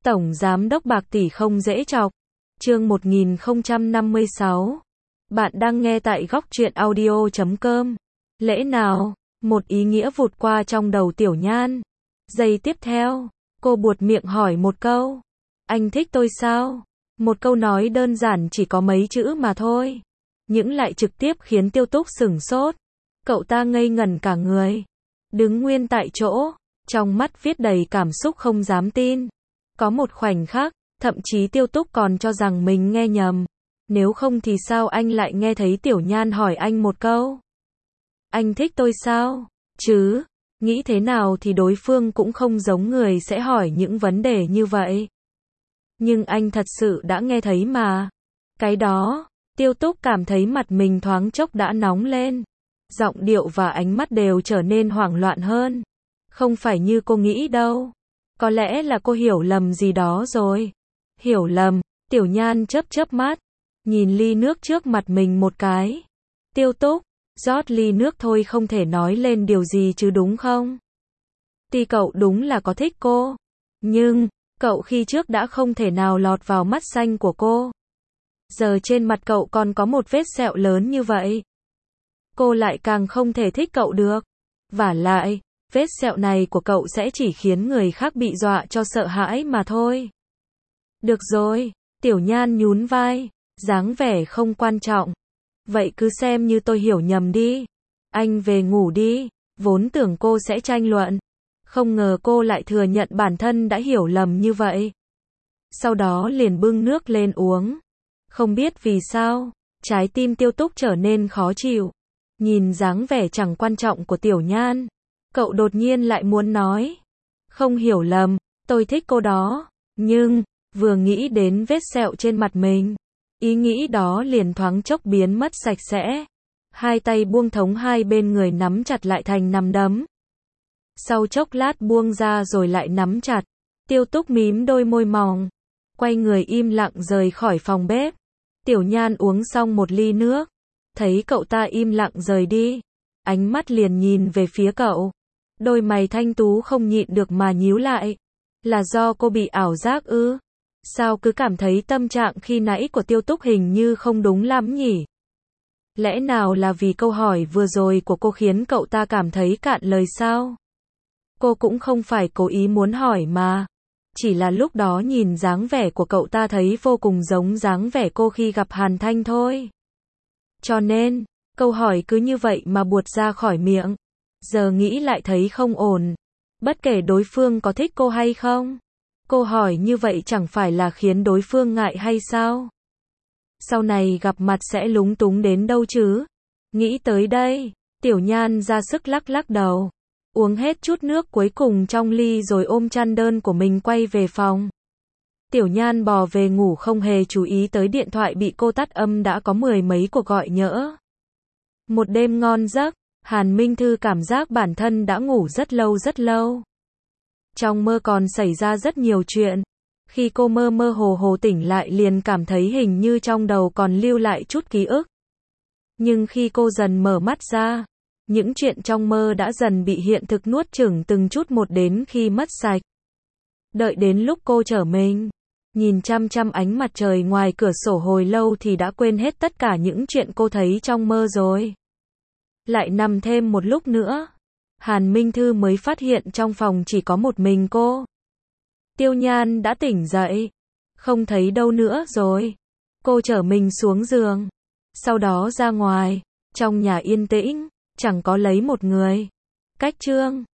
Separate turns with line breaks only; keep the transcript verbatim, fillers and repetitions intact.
Tổng Giám đốc bạc tỷ không dễ chọc. Chương một nghìn không trăm năm mươi sáu. Bạn đang nghe tại góc truyện audio chấm com. Lẽ nào? Một ý nghĩa vụt qua trong đầu Tiểu Nhan. Giây tiếp theo, cô buột miệng hỏi một câu. Anh thích tôi sao? Một câu nói đơn giản chỉ có mấy chữ mà thôi. Nhưng lại trực tiếp khiến Tiêu Túc sửng sốt. Cậu ta ngây ngẩn cả người. Đứng nguyên tại chỗ, trong mắt viết đầy cảm xúc không dám tin. Có một khoảnh khắc, thậm chí Tiêu Túc còn cho rằng mình nghe nhầm. Nếu không thì sao anh lại nghe thấy Tiểu Nhan hỏi anh một câu? Anh thích tôi sao? Chứ, nghĩ thế nào thì đối phương cũng không giống người sẽ hỏi những vấn đề như vậy. Nhưng anh thật sự đã nghe thấy mà. Cái đó, Tiêu Túc cảm thấy mặt mình thoáng chốc đã nóng lên. Giọng điệu và ánh mắt đều trở nên hoảng loạn hơn. Không phải như cô nghĩ đâu. Có lẽ là cô hiểu lầm gì đó rồi. Hiểu lầm, Tiểu Nhan chớp chớp mắt. Nhìn ly nước trước mặt mình một cái. Tiêu Túc, rót ly nước thôi không thể nói lên điều gì chứ đúng không? Tuy cậu đúng là có thích cô. Nhưng, cậu khi trước đã không thể nào lọt vào mắt xanh của cô. Giờ trên mặt cậu còn có một vết sẹo lớn như vậy. Cô lại càng không thể thích cậu được. Vả lại, vết sẹo này của cậu sẽ chỉ khiến người khác bị dọa cho sợ hãi mà thôi. Được rồi, Tiểu Nhan nhún vai, dáng vẻ không quan trọng. Vậy cứ xem như tôi hiểu nhầm đi. Anh về ngủ đi, vốn tưởng cô sẽ tranh luận. Không ngờ cô lại thừa nhận bản thân đã hiểu lầm như vậy. Sau đó liền bưng nước lên uống. Không biết vì sao, trái tim Tiêu Túc trở nên khó chịu. Nhìn dáng vẻ chẳng quan trọng của Tiểu Nhan, cậu đột nhiên lại muốn nói. Không hiểu lầm, tôi thích cô đó. Nhưng, vừa nghĩ đến vết sẹo trên mặt mình, ý nghĩ đó liền thoáng chốc biến mất sạch sẽ. Hai tay buông thõng hai bên người nắm chặt lại thành nắm đấm. Sau chốc lát buông ra rồi lại nắm chặt. Tiêu Túc mím đôi môi mỏng, quay người im lặng rời khỏi phòng bếp. Tiểu Nhan uống xong một ly nước, thấy cậu ta im lặng rời đi, ánh mắt liền nhìn về phía cậu. Đôi mày thanh tú không nhịn được mà nhíu lại. Là do cô bị ảo giác ư? Sao cứ cảm thấy tâm trạng khi nãy của Tiêu Túc hình như không đúng lắm nhỉ? Lẽ nào là vì câu hỏi vừa rồi của cô khiến cậu ta cảm thấy cạn lời sao? Cô cũng không phải cố ý muốn hỏi mà. Chỉ là lúc đó nhìn dáng vẻ của cậu ta thấy vô cùng giống dáng vẻ cô khi gặp Hàn Thanh thôi. Cho nên, câu hỏi cứ như vậy mà buột ra khỏi miệng. Giờ nghĩ lại thấy không ổn. Bất kể đối phương có thích cô hay không. Cô hỏi như vậy chẳng phải là khiến đối phương ngại hay sao? Sau này gặp mặt sẽ lúng túng đến đâu chứ? Nghĩ tới đây, Tiểu Nhan ra sức lắc lắc đầu. Uống hết chút nước cuối cùng trong ly rồi ôm chăn đơn của mình quay về phòng. Tiểu Nhan bò về ngủ không hề chú ý tới điện thoại bị cô tắt âm đã có mười mấy cuộc gọi nhỡ. Một đêm ngon giấc, Hàn Minh Thư cảm giác bản thân đã ngủ rất lâu rất lâu. Trong mơ còn xảy ra rất nhiều chuyện. Khi cô mơ mơ hồ hồ tỉnh lại liền cảm thấy hình như trong đầu còn lưu lại chút ký ức. Nhưng khi cô dần mở mắt ra, những chuyện trong mơ đã dần bị hiện thực nuốt chửng từng chút một đến khi mất sạch. Đợi đến lúc cô trở mình, nhìn chăm chăm ánh mặt trời ngoài cửa sổ hồi lâu thì đã quên hết tất cả những chuyện cô thấy trong mơ rồi. Lại nằm thêm một lúc nữa, Hàn Minh Thư mới phát hiện trong phòng chỉ có một mình cô. Tiêu Nhan đã tỉnh dậy, không thấy đâu nữa rồi. Cô trở mình xuống giường, sau đó ra ngoài, trong nhà yên tĩnh, chẳng có lấy một người. Cách chương